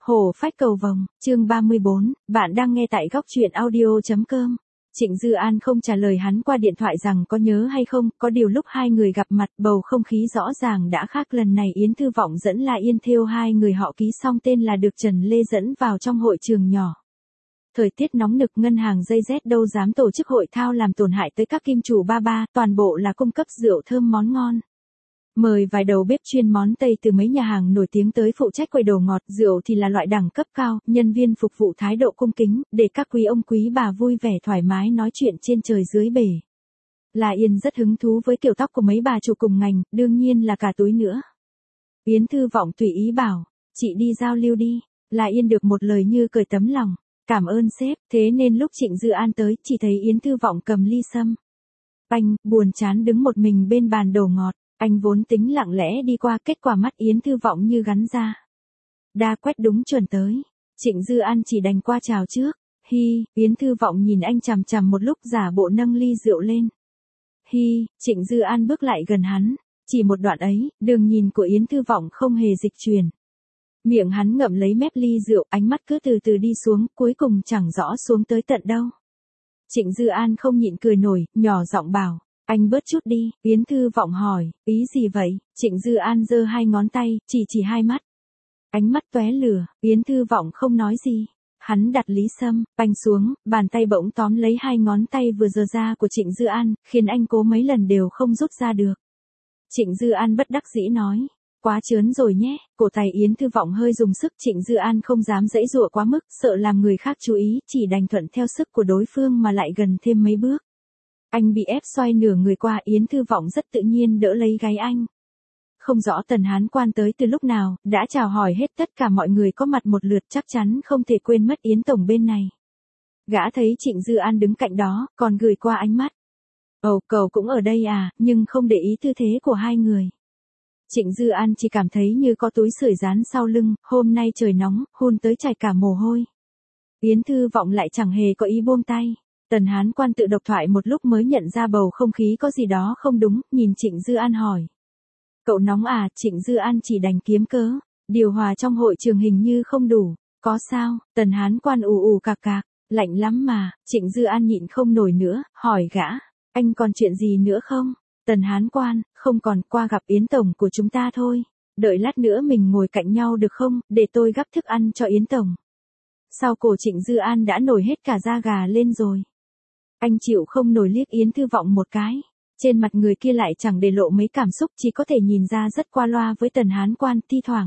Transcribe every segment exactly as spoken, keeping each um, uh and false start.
Hổ phách cầu vồng, chương ba mươi bốn, bạn đang nghe tại góc truyện audio.com. Trịnh Dư An không trả lời hắn qua điện thoại rằng có nhớ hay không, có điều lúc hai người gặp mặt bầu không khí rõ ràng đã khác. Lần này Yến Thư Vọng dẫn La Yên theo hai người họ ký xong tên là được Trần Lê dẫn vào trong hội trường nhỏ. Thời tiết nóng nực, ngân hàng dây dét đâu dám tổ chức hội thao làm tổn hại tới các kim chủ ba ba, toàn bộ là cung cấp rượu thơm món ngon. Mời vài đầu bếp chuyên món Tây từ mấy nhà hàng nổi tiếng tới phụ trách quầy đồ ngọt, rượu thì là loại đẳng cấp cao, nhân viên phục vụ thái độ cung kính, để các quý ông quý bà vui vẻ thoải mái nói chuyện trên trời dưới bể. La Yên rất hứng thú với kiểu tóc của mấy bà chủ cùng ngành, đương nhiên là cả túi nữa. Yến Thư Vọng tùy ý bảo, chị đi giao lưu đi. La Yên được một lời như cười tấm lòng, cảm ơn sếp. Thế nên lúc Trịnh Dư An tới, chỉ thấy Yến Thư Vọng cầm ly sâm anh buồn chán đứng một mình bên bàn đồ ngọt. Anh vốn tính lặng lẽ đi qua, kết quả mắt Yến Thư Vọng như gắn ra. Đa quét đúng chuẩn tới. Trịnh Dư An chỉ đành qua chào trước. Hi, Yến Thư Vọng nhìn anh chằm chằm một lúc giả bộ nâng ly rượu lên. Hi, Trịnh Dư An bước lại gần hắn. Chỉ một đoạn ấy, đường nhìn của Yến Thư Vọng không hề dịch chuyển. Miệng hắn ngậm lấy mép ly rượu, ánh mắt cứ từ từ đi xuống, cuối cùng chẳng rõ xuống tới tận đâu. Trịnh Dư An không nhịn cười nổi, nhỏ giọng bảo. Anh bớt chút đi. Yến Thư Vọng hỏi, ý gì vậy? Trịnh Dư An giơ hai ngón tay, chỉ chỉ hai mắt. Ánh mắt tóe lửa, Yến Thư Vọng không nói gì. Hắn đặt lý sâm, banh xuống, bàn tay bỗng tóm lấy hai ngón tay vừa giơ ra của Trịnh Dư An, khiến anh cố mấy lần đều không rút ra được. Trịnh Dư An bất đắc dĩ nói, quá trớn rồi nhé. Cổ tay Yến Thư Vọng hơi dùng sức, Trịnh Dư An không dám giãy giụa quá mức, sợ làm người khác chú ý, chỉ đành thuận theo sức của đối phương mà lại gần thêm mấy bước. Anh bị ép xoay nửa người qua, Yến Thư Vọng rất tự nhiên đỡ lấy gáy anh. Không rõ Tần Hán Quan tới từ lúc nào, đã chào hỏi hết tất cả mọi người có mặt một lượt, chắc chắn không thể quên mất Yến Tổng bên này. Gã thấy Trịnh Dư An đứng cạnh đó, còn gửi qua ánh mắt. Ồ, cậu cũng ở đây à, nhưng không để ý tư thế của hai người. Trịnh Dư An chỉ cảm thấy như có túi sưởi dán sau lưng, hôm nay trời nóng, hun tới chảy cả mồ hôi. Yến Thư Vọng lại chẳng hề có ý buông tay. Tần Hán Quan tự độc thoại một lúc mới nhận ra bầu không khí có gì đó không đúng, nhìn Trịnh Dư An hỏi. Cậu nóng à? Trịnh Dư An chỉ đành kiếm cớ. Điều hòa trong hội trường hình như không đủ. Có sao? Tần Hán Quan ù ù cạc cạc. Lạnh lắm mà. Trịnh Dư An nhịn không nổi nữa, hỏi gã. Anh còn chuyện gì nữa không? Tần Hán Quan, không còn, qua gặp Yến Tổng của chúng ta thôi. Đợi lát nữa mình ngồi cạnh nhau được không, để tôi gắp thức ăn cho Yến Tổng. Sau cổ Trịnh Dư An đã nổi hết cả da gà lên rồi. Anh chịu không nổi liếc Yến Thư Vọng một cái. Trên mặt người kia lại chẳng để lộ mấy cảm xúc, chỉ có thể nhìn ra rất qua loa với Tần Hán Quan, thi thoảng.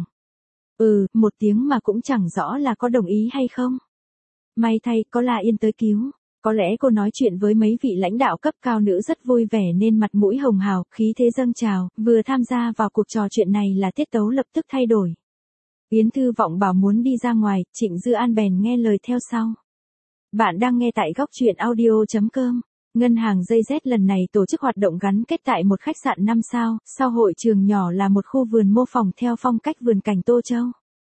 Ừ, một tiếng mà cũng chẳng rõ là có đồng ý hay không. May thay, có La Yên tới cứu. Có lẽ cô nói chuyện với mấy vị lãnh đạo cấp cao nữ rất vui vẻ nên mặt mũi hồng hào, khí thế dâng trào, vừa tham gia vào cuộc trò chuyện này là tiết tấu lập tức thay đổi. Yến Thư Vọng bảo muốn đi ra ngoài, Trịnh Dư An bèn nghe lời theo sau. Bạn đang nghe tại góc truyện audio.com. Ngân hàng dây dét lần này tổ chức hoạt động gắn kết tại một khách sạn năm sao, sau hội trường nhỏ là một khu vườn mô phỏng theo phong cách vườn cảnh Tô Châu.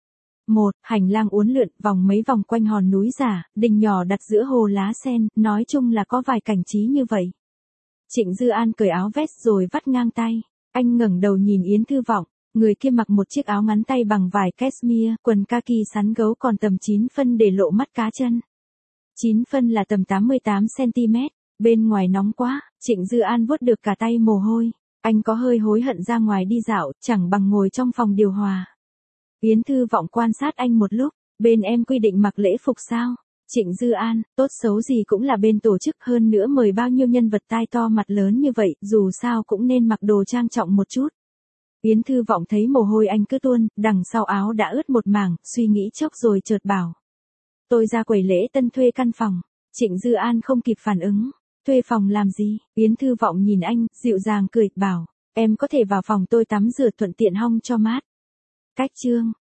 Một, hành lang uốn lượn, vòng mấy vòng quanh hòn núi giả, đình nhỏ đặt giữa hồ lá sen, nói chung là có vài cảnh trí như vậy. Trịnh Dư An cởi áo vest rồi vắt ngang tay. Anh ngẩng đầu nhìn Yến Thư Vọng. Người kia mặc một chiếc áo ngắn tay bằng vải cashmere, quần kaki sắn gấu còn tầm chín phân để lộ mắt cá chân. chín phân là tầm tám mươi tám xăng ti mét, bên ngoài nóng quá, Trịnh Dư An vuốt được cả tay mồ hôi. Anh có hơi hối hận ra ngoài đi dạo, chẳng bằng ngồi trong phòng điều hòa. Yến Thư Vọng quan sát anh một lúc, bên em quy định mặc lễ phục sao? Trịnh Dư An, tốt xấu gì cũng là bên tổ chức, hơn nữa mời bao nhiêu nhân vật tai to mặt lớn như vậy, dù sao cũng nên mặc đồ trang trọng một chút. Yến Thư Vọng thấy mồ hôi anh cứ tuôn, đằng sau áo đã ướt một mảng, suy nghĩ chốc rồi chợt bảo. Tôi ra quầy lễ tân thuê căn phòng. Trịnh Dư An không kịp phản ứng. Thuê phòng làm gì? Yến Thư Vọng nhìn anh, dịu dàng cười, bảo. Em có thể vào phòng tôi tắm rửa thuận tiện hong cho mát. Cách chương.